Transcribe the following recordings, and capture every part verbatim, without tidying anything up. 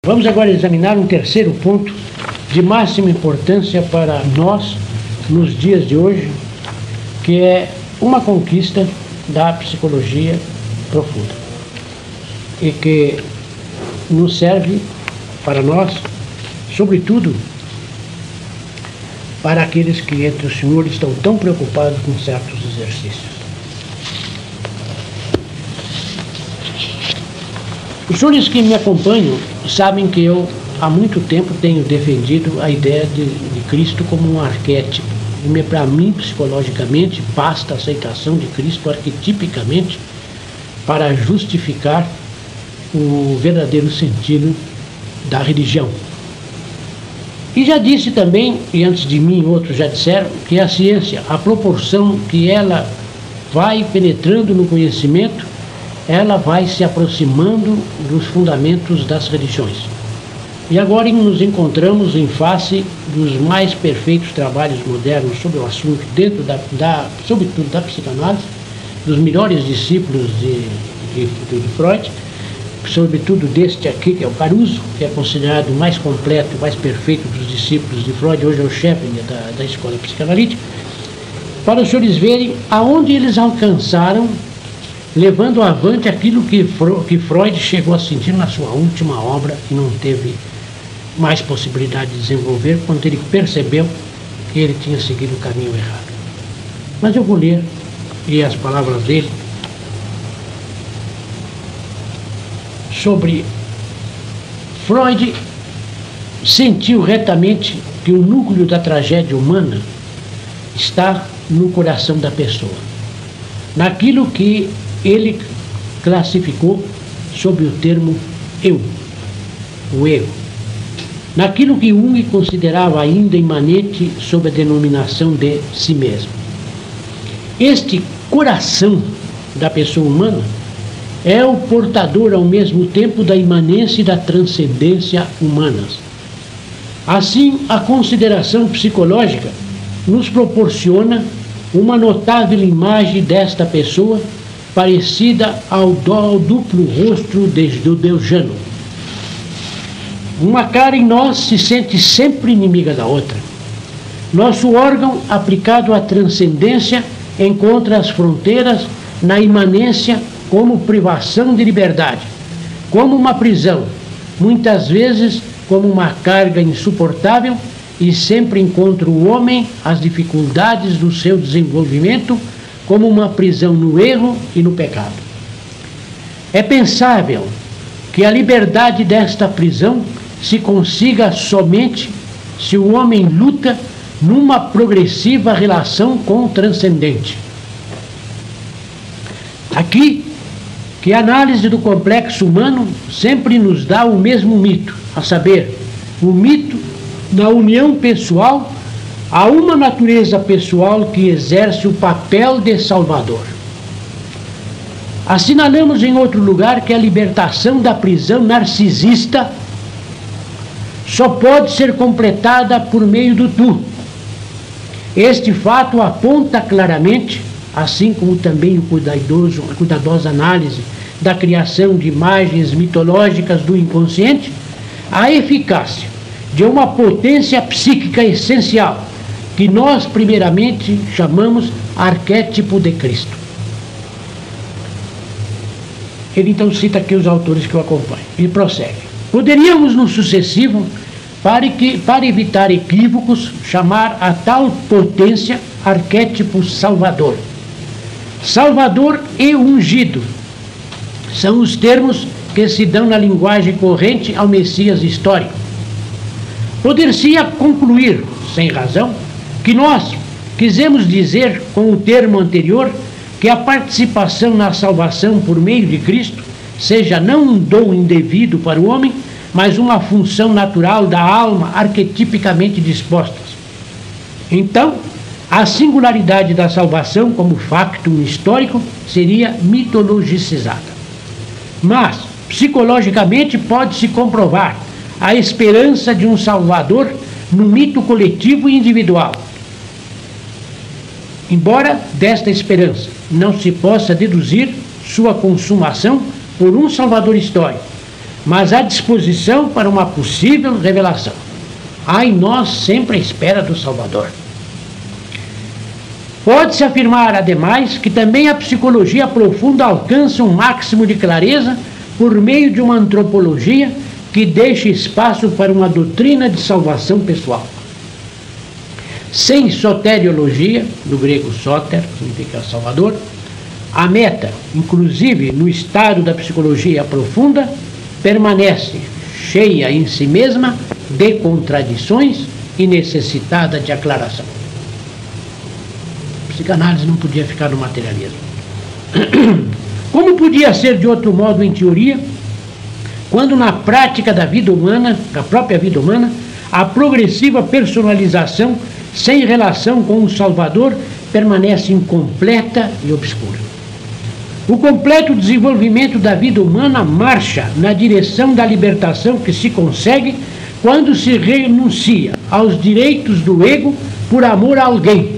Vamos agora examinar um terceiro ponto de máxima importância para nós nos dias de hoje, que é uma conquista da psicologia profunda e que nos serve para nós, sobretudo para aqueles que entre os senhores estão tão preocupados com certos exercícios. Os senhores que me acompanham sabem que eu há muito tempo tenho defendido a ideia de, de Cristo como um arquétipo. E para mim, psicologicamente, basta a aceitação de Cristo arquetipicamente para justificar o verdadeiro sentido da religião. E já disse também, e antes de mim outros já disseram, que a ciência, a proporção que ela vai penetrando no conhecimento, ela vai se aproximando dos fundamentos das religiões. E agora nos encontramos em face dos mais perfeitos trabalhos modernos sobre o assunto, dentro da, da sobretudo da psicanálise, dos melhores discípulos de, de, de Freud, sobretudo deste aqui, que é o Caruso, que é considerado o mais completo, o mais perfeito dos discípulos de Freud, hoje é o chefe da, da escola psicanalítica, para os senhores verem aonde eles alcançaram, levando avante aquilo que Freud chegou a sentir na sua última obra e não teve mais possibilidade de desenvolver quando ele percebeu que ele tinha seguido o caminho errado. Mas eu vou ler, e as palavras dele, sobre Freud sentiu retamente que o núcleo da tragédia humana está no coração da pessoa, naquilo que ele classificou sob o termo eu, o ego, naquilo que Jung considerava ainda imanente sob a denominação de si mesmo. Este coração da pessoa humana é o portador ao mesmo tempo da imanência e da transcendência humanas. Assim, a consideração psicológica nos proporciona uma notável imagem desta pessoa parecida ao, do, ao duplo rosto do Deus Jano. Uma cara em nós se sente sempre inimiga da outra. Nosso órgão, aplicado à transcendência, encontra as fronteiras na imanência como privação de liberdade, como uma prisão, muitas vezes como uma carga insuportável, e sempre encontra o homem as dificuldades do seu desenvolvimento como uma prisão no erro e no pecado. É pensável que a liberdade desta prisão se consiga somente se o homem luta numa progressiva relação com o transcendente. Aqui, que a análise do complexo humano sempre nos dá o mesmo mito, a saber, o mito da união pessoal a uma natureza pessoal que exerce o papel de salvador. Assinalamos em outro lugar que a libertação da prisão narcisista só pode ser completada por meio do tu. Este fato aponta claramente, assim como também o cuidadoso, a cuidadosa análise da criação de imagens mitológicas do inconsciente, a eficácia de uma potência psíquica essencial, que nós primeiramente chamamos arquétipo de Cristo. Ele então cita aqui os autores que o acompanham e prossegue. Poderíamos no sucessivo, para, que, para evitar equívocos, chamar a tal potência arquétipo salvador. Salvador e ungido são os termos que se dão na linguagem corrente ao Messias histórico. Poder-se-ia concluir, sem razão, que nós quisemos dizer com o termo anterior que a participação na salvação por meio de Cristo seja não um dom indevido para o homem, mas uma função natural da alma arquetipicamente dispostas. Então, a singularidade da salvação como factum histórico seria mitologicizada. Mas, psicologicamente, pode-se comprovar a esperança de um Salvador no mito coletivo e individual. Embora desta esperança não se possa deduzir sua consumação por um Salvador histórico, mas a disposição para uma possível revelação. Há em nós sempre a espera do Salvador. Pode-se afirmar, ademais, que também a psicologia profunda alcança um máximo de clareza por meio de uma antropologia que deixa espaço para uma doutrina de salvação pessoal. Sem soteriologia, do grego soter, que significa salvador, a meta, inclusive no estado da psicologia profunda, permanece cheia em si mesma de contradições e necessitada de aclaração. A psicanálise não podia ficar no materialismo. Como podia ser de outro modo em teoria, quando na prática da vida humana, da própria vida humana, a progressiva personalização sem relação com o Salvador permanece incompleta e obscura. O completo desenvolvimento da vida humana marcha na direção da libertação que se consegue quando se renuncia aos direitos do ego por amor a alguém.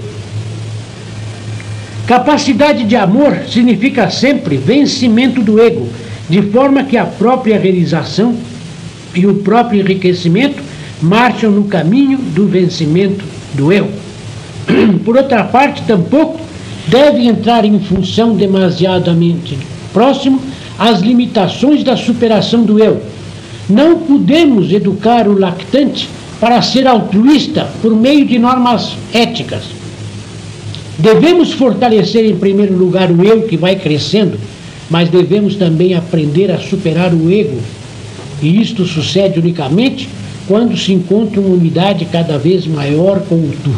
Capacidade de amor significa sempre vencimento do ego, de forma que a própria realização e o próprio enriquecimento marcham no caminho do vencimento do eu. Por outra parte, tampouco deve entrar em função demasiadamente próximo às limitações da superação do eu. Não podemos educar o lactante para ser altruísta por meio de normas éticas. Devemos fortalecer em primeiro lugar o eu que vai crescendo, mas devemos também aprender a superar o ego. E isto sucede unicamente quando se encontra uma unidade cada vez maior com o tu.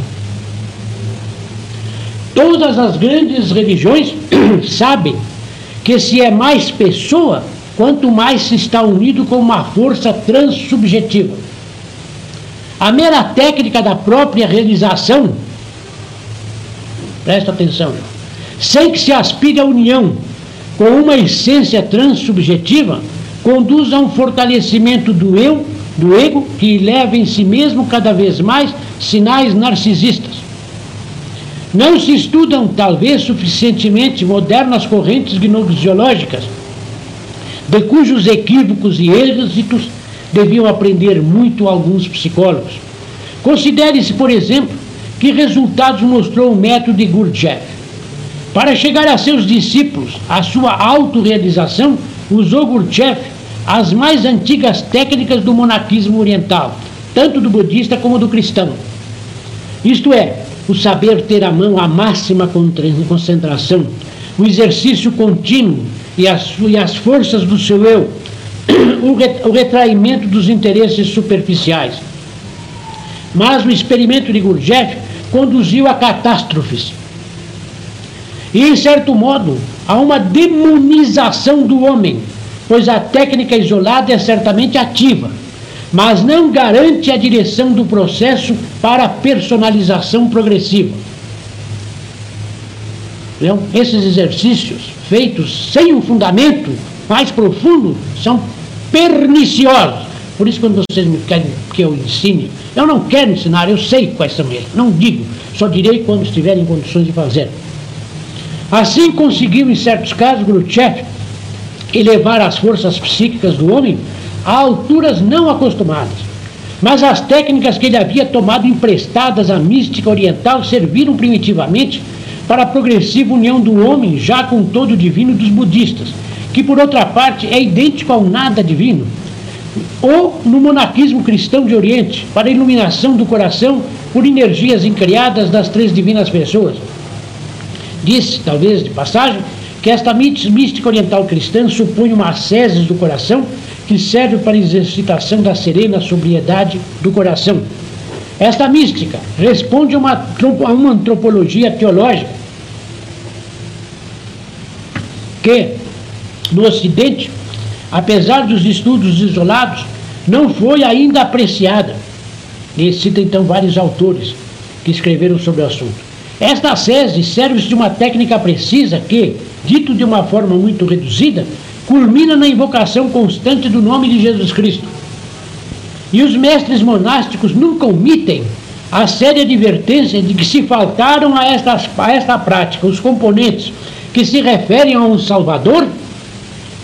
Todas as grandes religiões sabem que se é mais pessoa, quanto mais se está unido com uma força transsubjetiva. A mera técnica da própria realização, presta atenção, sem que se aspire à união com uma essência transsubjetiva, conduz a um fortalecimento do eu, do ego, que leva em si mesmo cada vez mais sinais narcisistas. Não se estudam, talvez, suficientemente modernas correntes gnoseológicas, de cujos equívocos e êxitos deviam aprender muito alguns psicólogos. Considere-se, por exemplo, que resultados mostrou o método de Gurdjieff. Para chegar a seus discípulos, a sua autorrealização, usou Gurdjieff as mais antigas técnicas do monaquismo oriental, tanto do budista como do cristão. Isto é, o saber ter à mão a máxima concentração, o exercício contínuo e as, e as forças do seu eu, o retraimento dos interesses superficiais. Mas o experimento de Gurdjieff conduziu a catástrofes e, em certo modo, a uma demonização do homem, pois a técnica isolada é certamente ativa, mas não garante a direção do processo para a personalização progressiva. Então, esses exercícios feitos sem um fundamento mais profundo são perniciosos. Por isso, quando vocês me querem que eu ensine, eu não quero ensinar, eu sei quais são eles, não digo, só direi quando estiver em condições de fazer. Assim conseguiu, em certos casos, Gurdjieff elevar as forças psíquicas do homem a alturas não acostumadas. Mas as técnicas que ele havia tomado emprestadas à mística oriental serviram primitivamente para a progressiva união do homem já com o todo divino dos budistas, que por outra parte é idêntico ao nada divino, ou no monaquismo cristão de Oriente, para a iluminação do coração por energias incriadas das três divinas pessoas. Disse, talvez de passagem, que esta mística oriental cristã supõe uma ascese do coração que serve para a exercitação da serena sobriedade do coração. Esta mística responde a uma, a uma antropologia teológica que, no Ocidente, apesar dos estudos isolados, não foi ainda apreciada. Ele cita então vários autores que escreveram sobre o assunto. Esta ascese serve-se de uma técnica precisa que, dito de uma forma muito reduzida, culmina na invocação constante do nome de Jesus Cristo. E os mestres monásticos nunca omitem a séria advertência de que se faltaram a esta, a esta prática os componentes que se referem a um Salvador,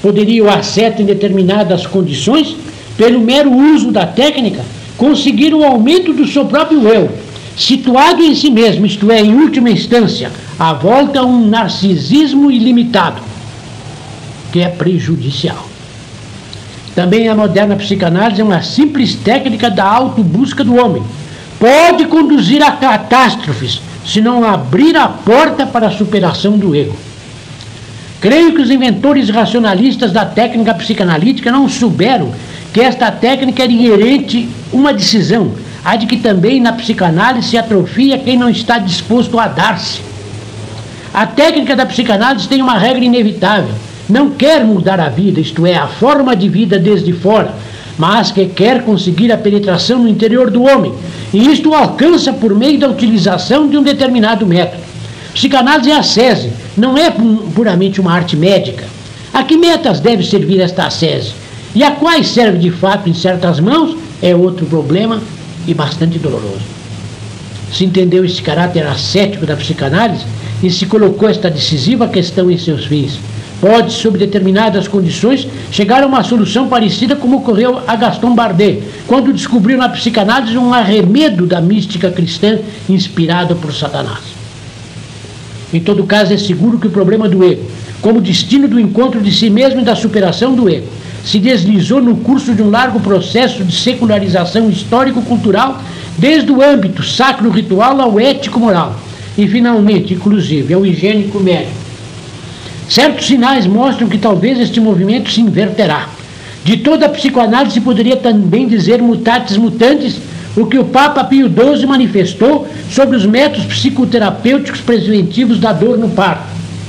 poderia o asceta em determinadas condições, pelo mero uso da técnica, conseguir o aumento do seu próprio eu, situado em si mesmo, isto é, em última instância, a volta a um narcisismo ilimitado, que é prejudicial. Também a moderna psicanálise é uma simples técnica da autobusca do homem. Pode conduzir a catástrofes, se não abrir a porta para a superação do ego. Creio que os inventores racionalistas da técnica psicanalítica não souberam que esta técnica era inerente uma decisão, a de que também na psicanálise se atrofia quem não está disposto a dar-se. A técnica da psicanálise tem uma regra inevitável. Não quer mudar a vida, isto é, a forma de vida desde fora, mas que quer conseguir a penetração no interior do homem. E isto o alcança por meio da utilização de um determinado método. Psicanálise é ascese, não é puramente uma arte médica. A que metas deve servir esta ascese? E a quais serve de fato em certas mãos é outro problema e bastante doloroso. Se entendeu esse caráter ascético da psicanálise e se colocou esta decisiva questão em seus fins. Pode, sob determinadas condições, chegar a uma solução parecida como ocorreu a Gaston Bardet, quando descobriu na psicanálise um arremedo da mística cristã inspirada por Satanás. Em todo caso, é seguro que o problema do ego, como destino do encontro de si mesmo e da superação do ego, se deslizou no curso de um largo processo de secularização histórico-cultural, desde o âmbito sacro-ritual ao ético-moral, e finalmente, inclusive, ao higiênico-médico. Certos sinais mostram que talvez este movimento se inverterá. De toda a psicoanálise poderia também dizer mutatis mutandis o que o Papa Pio doze manifestou sobre os métodos psicoterapêuticos preventivos da dor no parto.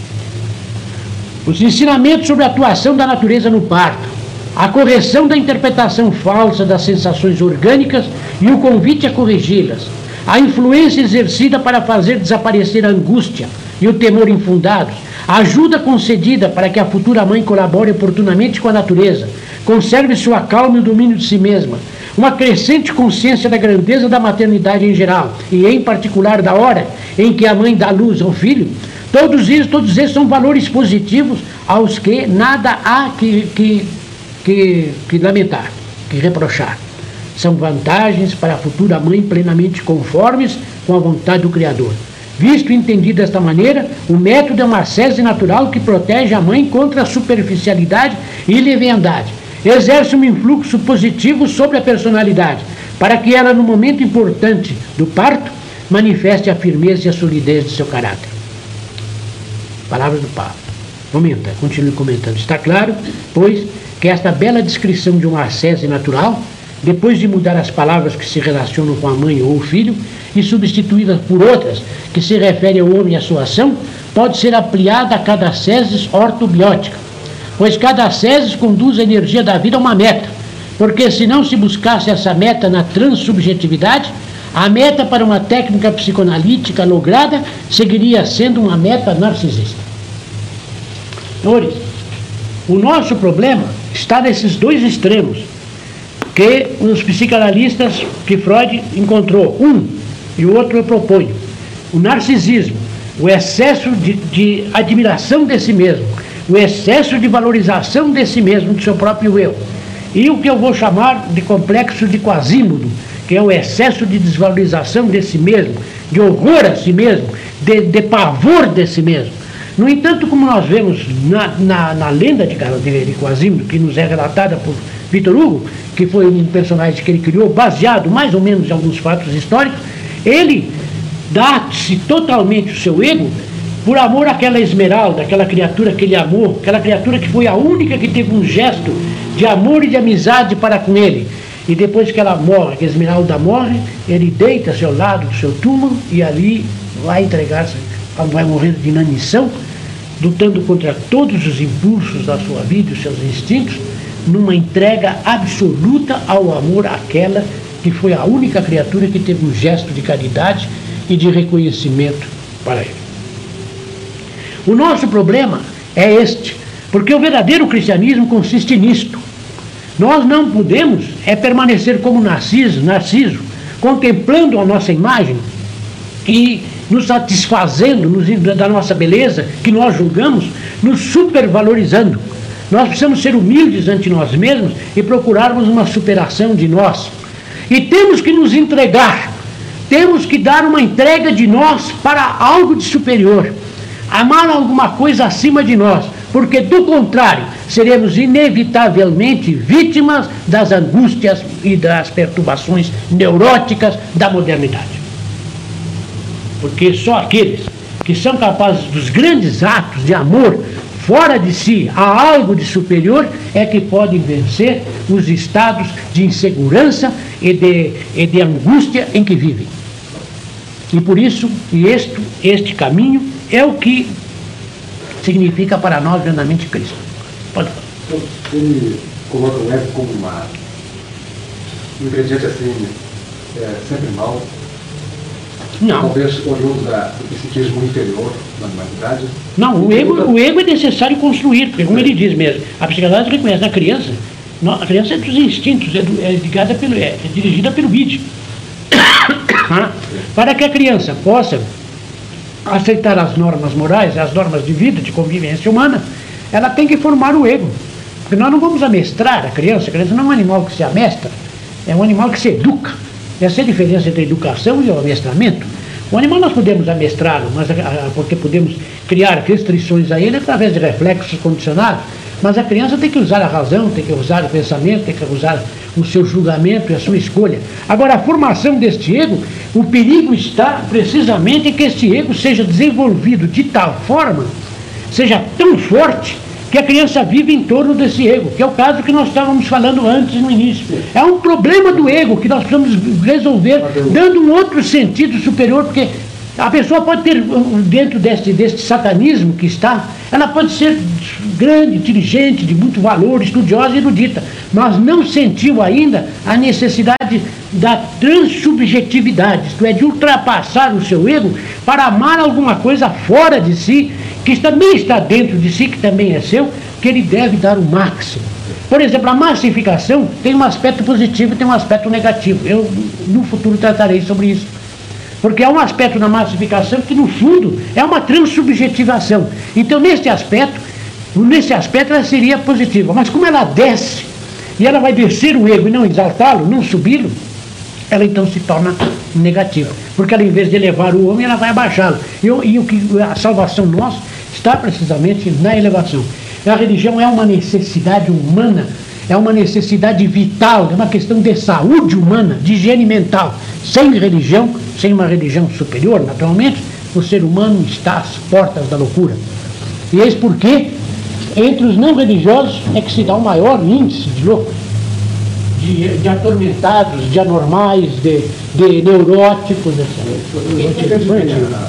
Os ensinamentos sobre a atuação da natureza no parto, a correção da interpretação falsa das sensações orgânicas e o convite a corrigi-las, a influência exercida para fazer desaparecer a angústia e o temor infundados, a ajuda concedida para que a futura mãe colabore oportunamente com a natureza, conserve sua calma e o domínio de si mesma, uma crescente consciência da grandeza da maternidade em geral, e em particular da hora em que a mãe dá luz ao filho, todos eles, todos eles são valores positivos aos que nada há que, que, que, que lamentar, que reprochar. São vantagens para a futura mãe plenamente conformes com a vontade do Criador. Visto e entendido desta maneira, o método é uma ascese natural que protege a mãe contra a superficialidade e leviandade. Exerce um influxo positivo sobre a personalidade, para que ela, no momento importante do parto, manifeste a firmeza e a solidez de seu caráter. Palavras do Papa. Comenta, continue comentando. Está claro, pois, que esta bela descrição de uma ascese natural, depois de mudar as palavras que se relacionam com a mãe ou o filho e substituí-las por outras que se referem ao homem e à sua ação, pode ser ampliada a cada ascese ortobiótica, pois cada ascese conduz a energia da vida a uma meta, porque se não se buscasse essa meta na transsubjetividade, a meta para uma técnica psicoanalítica lograda seguiria sendo uma meta narcisista. Senhores, o nosso problema está nesses dois extremos que os psicanalistas que Freud encontrou. Um, e o outro eu proponho. O narcisismo, o excesso de, de admiração de si mesmo, o excesso de valorização de si mesmo, do seu próprio eu. E o que eu vou chamar de complexo de Quasímodo, que é o excesso de desvalorização de si mesmo, de horror a si mesmo, de, de pavor de si mesmo. No entanto, como nós vemos na, na, na lenda de, de, de Quasímodo, que nos é relatada por Victor Hugo, que foi um personagem que ele criou, baseado mais ou menos em alguns fatos históricos, ele dá-se totalmente o seu ego por amor àquela Esmeralda, aquela criatura que ele amou, aquela criatura que foi a única que teve um gesto de amor e de amizade para com ele. E depois que ela morre, que a Esmeralda morre, ele deita-se ao lado do seu túmulo e ali vai entregar-se, vai morrendo de inanição, lutando contra todos os impulsos da sua vida e os seus instintos, numa entrega absoluta ao amor àquela que foi a única criatura que teve um gesto de caridade e de reconhecimento para ele. O nosso problema é este, porque o verdadeiro cristianismo consiste nisto. Nós não podemos é permanecer como Narciso, Narciso, contemplando a nossa imagem e nos satisfazendo nos, da nossa beleza, que nós julgamos, nos supervalorizando. Nós precisamos ser humildes ante nós mesmos e procurarmos uma superação de nós. E temos que nos entregar, temos que dar uma entrega de nós para algo de superior, amar alguma coisa acima de nós, porque do contrário, seremos inevitavelmente vítimas das angústias e das perturbações neuróticas da modernidade. Porque só aqueles que são capazes dos grandes atos de amor fora de si a algo de superior é que podem vencer os estados de insegurança e de, e de angústia em que vivem. E por isso, este, este caminho é o que significa para nós plenamente Cristo. Pode falar. Então, ele coloca o ego como uma, um ingrediente assim, é, sempre mal. Não. Talvez oriundo da, do psiquismo inferior da humanidade. Não, o ego, o ego é necessário construir, porque como ele diz mesmo, a psicanálise reconhece na criança, a criança é dos instintos, é, do, é, ligada pelo, é, é dirigida pelo id. Para que a criança possa aceitar as normas morais, as normas de vida, de convivência humana, ela tem que formar o ego. Porque nós não vamos amestrar a criança, a criança não é um animal que se amestra, é um animal que se educa. Essa é a diferença entre a educação e o amestramento. O animal nós podemos amestrá-lo, mas porque podemos criar restrições a ele através de reflexos condicionados, mas a criança tem que usar a razão, tem que usar o pensamento, tem que usar o seu julgamento e a sua escolha. Agora, a formação deste ego, o perigo está precisamente em que este ego seja desenvolvido de tal forma, seja tão forte, que a criança vive em torno desse ego, que é o caso que nós estávamos falando antes no início. É um problema do ego que nós precisamos resolver, dando um outro sentido superior, porque a pessoa pode ter, dentro deste, deste satanismo que está, ela pode ser grande, inteligente, de muito valor, estudiosa e erudita, mas não sentiu ainda a necessidade da transsubjetividade, isto é, de ultrapassar o seu ego para amar alguma coisa fora de si, que também está dentro de si, que também é seu, que ele deve dar o máximo. Por exemplo, a massificação tem um aspecto positivo e tem um aspecto negativo. Eu, no futuro, tratarei sobre isso. Porque há um aspecto na massificação que, no fundo, é uma transsubjetivação. Então, nesse aspecto, nesse aspecto, ela seria positiva. Mas como ela desce, e ela vai descer o ego e não exaltá-lo, não subi-lo, ela então se torna negativa. Porque ela, em vez de elevar o homem, ela vai abaixá-lo. E, e o que a salvação nossa está precisamente na elevação. A religião é uma necessidade humana, é uma necessidade vital, é uma questão de saúde humana, de higiene mental. Sem religião, sem uma religião superior, naturalmente, o ser humano está às portas da loucura. E eis porque, entre os não religiosos, é que se dá o maior índice de loucos, de, de atormentados, de anormais, de, de neuróticos, etcétera.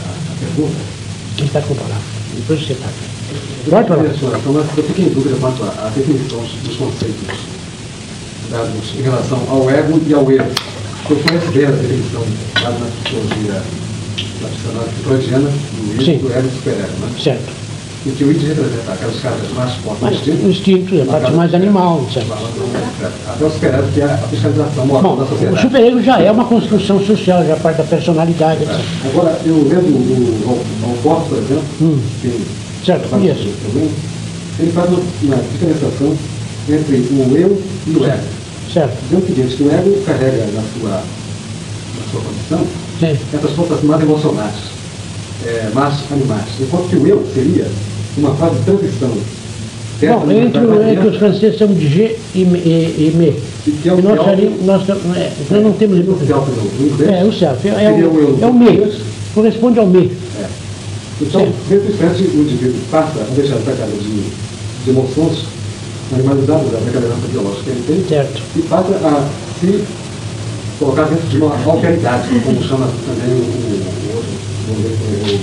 Quem está com a palavra? Depois você está. Pode falar. Eu fiquei em dúvida quanto à definição dos conceitos dados em relação ao ego e ao erro. Eu conheço bem a definição dada na psicologia da psicanálise freudiana do id, do ego e do superego, né? Certo. E que o id representa aquelas cartas mais fortes. Mas o instinto, a parte mais animal, certo? Até o superego, que é a fiscalização moral da sociedade. O superego já é uma construção social, já parte da personalidade, etcétera. É. Agora, eu lendo o Alcorte, por exemplo, hum. que certo, conheço. Ele faz uma diferenciação entre o eu e o ego. Certo. Dizendo o seguinte, que o ego carrega na sua, na sua condição Sim. essas forças mais emocionais, é, mais animais, enquanto que o eu seria uma fase de transição. Bom, entre o é que os franceses chamam de G e, e, e me. E que é o nós, ali, nós, é, nós não temos... O self no inglês. É, o self. É, é, o, é o me. Corresponde ao me. É. Então, nesse instante, o indivíduo passa a deixar essa carga de, de emoções animalizadas da decadência biológica que ele tem, certo. E passa a se colocar dentro de uma alteridade, como chama também o outro.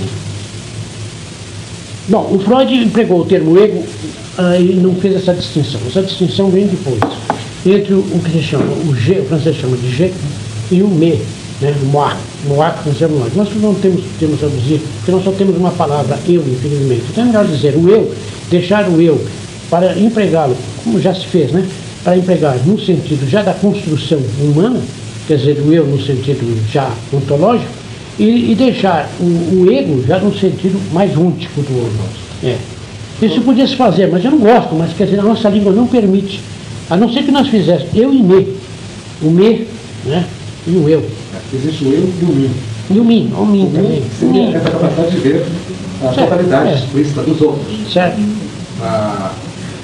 Bom, o Freud empregou o termo ego uh, e não fez essa distinção. Essa distinção vem depois, entre o, o que se chama, o G, o francês chama de G, e o me, né, o moi, moi que nós chamamos nós. Nós não temos, temos a traduzir, porque nós só temos uma palavra eu, infelizmente. Então é melhor dizer o eu, deixar o eu, para empregá-lo, como já se fez, né, para empregar no sentido já da construção humana, quer dizer, o eu no sentido já ontológico, e, e deixar o, o ego já no sentido mais único do outro. É. Isso podia se fazer, mas eu não gosto, mas quer dizer, a nossa língua não permite. A não ser que nós fizéssemos eu e me. O me, né? E o eu. Existe o eu e o mim. E o mim, o mim o também. Sim, essa capacidade de ver a certo, totalidade é. explícita dos outros. Certo. A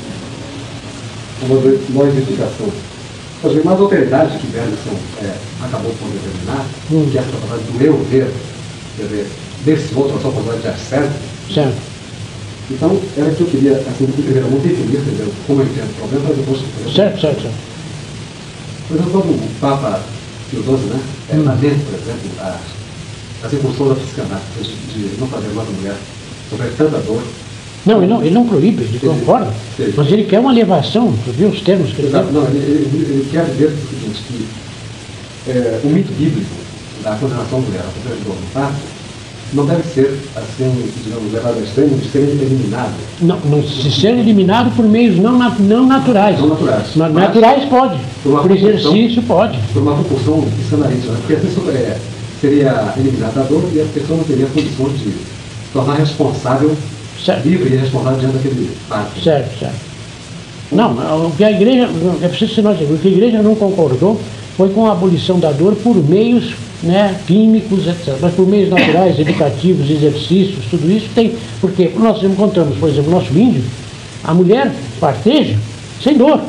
uma modificação. Mas as alteridades que Bergson é, acabou por determinar, hum. que é essa capacidade do eu ver, quer dizer, desse outro, a sua capacidade de acesso. Certo. Então, era que eu queria, assim, primeiramente definir, entendeu? Como eu entendo o problema, para depois... Certo, certo, certo. Por exemplo, quando o Papa Pio doze, né, é, hum. lamenta, por exemplo, a, a circunstância da psicanálise, de, de não fazer mais a mulher sofrer tanta dor. Não, ele não, ele não proíbe, ele concorda, ele, mas ele quer uma elevação, tu viu os termos que ele Exato, tem? não, ele, ele, ele quer dizer o seguinte, que é, o mito bíblico da condenação da mulher, a sofrer dor no parto, não deve ser, assim, digamos, levado ao extremo de ser eliminado. Não, não se ser eliminado por meios não, não naturais. Não naturais. Mas naturais pode, por, por exercício pode. Por uma proporção psicanalítica, né? Porque a pessoa é, seria eliminada a dor e a pessoa não teria condições de tornar responsável, certo. livre e responsável diante daquele parto. Certo, certo. Não, o que a igreja, é preciso ser nós dizer, o que a igreja não concordou foi com a abolição da dor por meios, né, químicos, etcétera. Mas por meios naturais, educativos, exercícios, tudo isso tem. Porque nós encontramos, por exemplo, o nosso índio, a mulher parteja sem dor.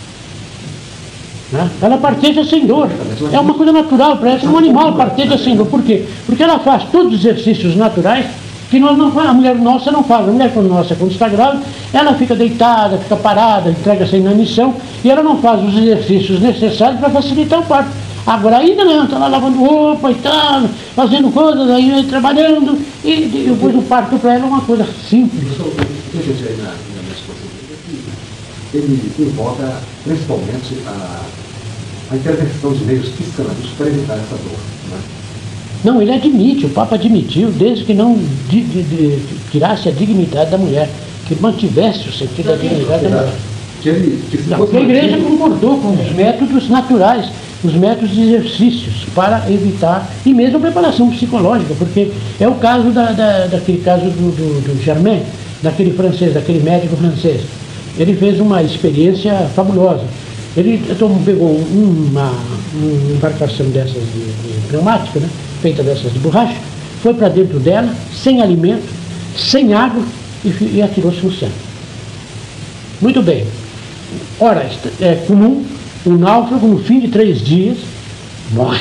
Né? Ela parteja sem dor. É uma coisa natural para ela. Um animal parteja sem dor. Por quê? Porque ela faz todos os exercícios naturais que nós não faz, a mulher nossa não faz. A mulher nossa, quando está grávida, ela fica deitada, fica parada, entrega-se à inanição e ela não faz os exercícios necessários para facilitar o parto. Agora ainda não, está lá lavando roupa e tal, fazendo coisas, aí trabalhando, e, e depois o parto para ela é uma coisa simples. Deixa eu dizer aí na minha exposição, ele invoca principalmente a, a intervenção de meios psicanalíticos para evitar essa dor. Né? Não, ele admite, o Papa admitiu, desde que não de, de, de, tirasse a dignidade da mulher, que mantivesse o sentido da dignidade da mulher. Que ele, que não, porque a igreja concordou com os métodos naturais, os métodos de exercícios para evitar, e mesmo a preparação psicológica, porque é o caso da, da, daquele caso do, do, do Germain, daquele francês, daquele médico francês. Ele fez uma experiência fabulosa. Ele tomou, pegou uma, uma embarcação dessas de, de pneumática, né, feita dessas de borracha, foi para dentro dela, sem alimento, sem água, e, e atirou-se no oceano. Muito bem. Ora, é comum, o náufrago, no fim de três dias, morre.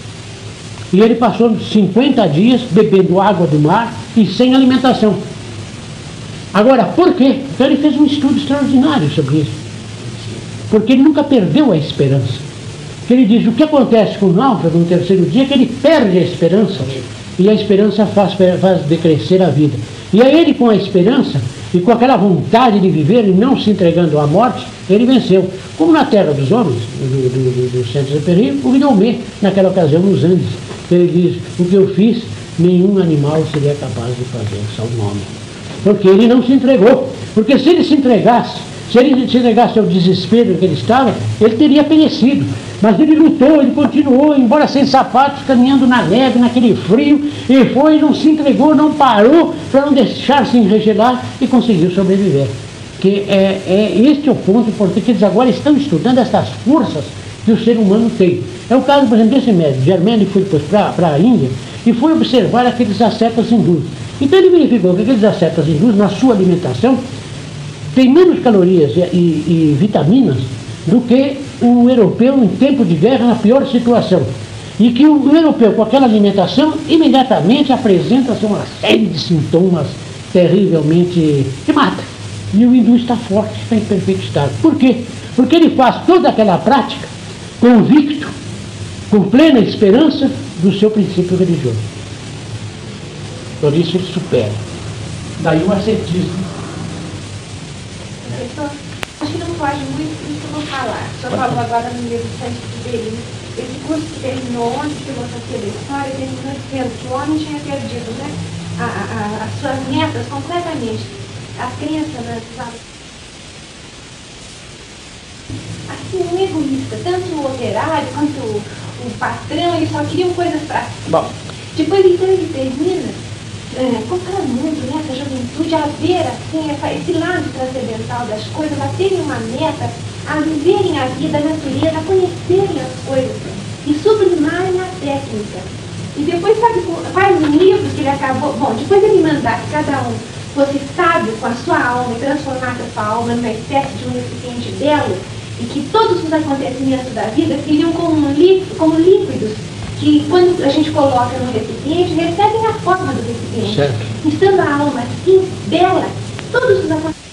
E ele passou cinquenta dias bebendo água do mar e sem alimentação. Agora, por quê? Então ele fez um estudo extraordinário sobre isso. Porque ele nunca perdeu a esperança. Porque ele diz, o que acontece com o náufrago no terceiro dia é que ele perde a esperança. E a esperança faz, faz decrescer a vida. E aí ele, com a esperança, e com aquela vontade de viver e não se entregando à morte, ele venceu. Como na terra dos homens, do, do, do Saint-Exupéry, o Guilherme, naquela ocasião, nos Andes. Ele diz, o que eu fiz, nenhum animal seria capaz de fazer, só um homem. Porque ele não se entregou. Porque se ele se entregasse, se ele se entregasse ao desespero que ele estava, ele teria perecido. Mas ele lutou, ele continuou, embora sem sapatos, caminhando na neve, naquele frio, e foi, não se entregou, não parou, para não deixar-se enregelar, e conseguiu sobreviver. Que é, é este é o ponto importante, que eles agora estão estudando essas forças que o ser humano tem. É o caso, por exemplo, desse médico, Germain, que foi depois para a Índia, e foi observar aqueles ascetas hindus. Então ele verificou que aqueles ascetas hindus, na sua alimentação, tem menos calorias e, e, e vitaminas do que o europeu em tempo de guerra, na pior situação. E que o europeu, com aquela alimentação, imediatamente apresenta-se uma série de sintomas terrivelmente que mata. E o hindu está forte, está em perfeito estado. Por quê? Porque ele faz toda aquela prática convicto, com plena esperança do seu princípio religioso. Por isso ele supera. Daí o ascetismo. Acho que não pode muito isso que eu vou falar. O senhor falou agora no livro de Saint-Exupéry. Esse curso que terminou, onde chegou aquela história, terminou dizendo que o homem tinha perdido, né, a, a, as suas metas completamente. As crianças, né, assim, um egoísta, tanto o operário quanto o, o patrão, eles só queriam coisas para si. Depois, então, ele termina é, compara muito, né, essa juventude a ver assim, essa, esse lado transcendental das coisas, a terem uma meta, a viverem a vida, a natureza, a conhecerem as coisas e sublimarem a técnica. E depois, sabe, faz um livro que ele acabou, bom, depois ele mandar que cada um fosse sábio com a sua alma e transformasse a sua alma numa espécie de um recipiente belo, e que todos os acontecimentos da vida seriam como, um líquido, como líquidos, que quando a gente coloca no recipiente, recebem a forma do recipiente. Certo. Estando a alma assim, bela, todos os acontecimentos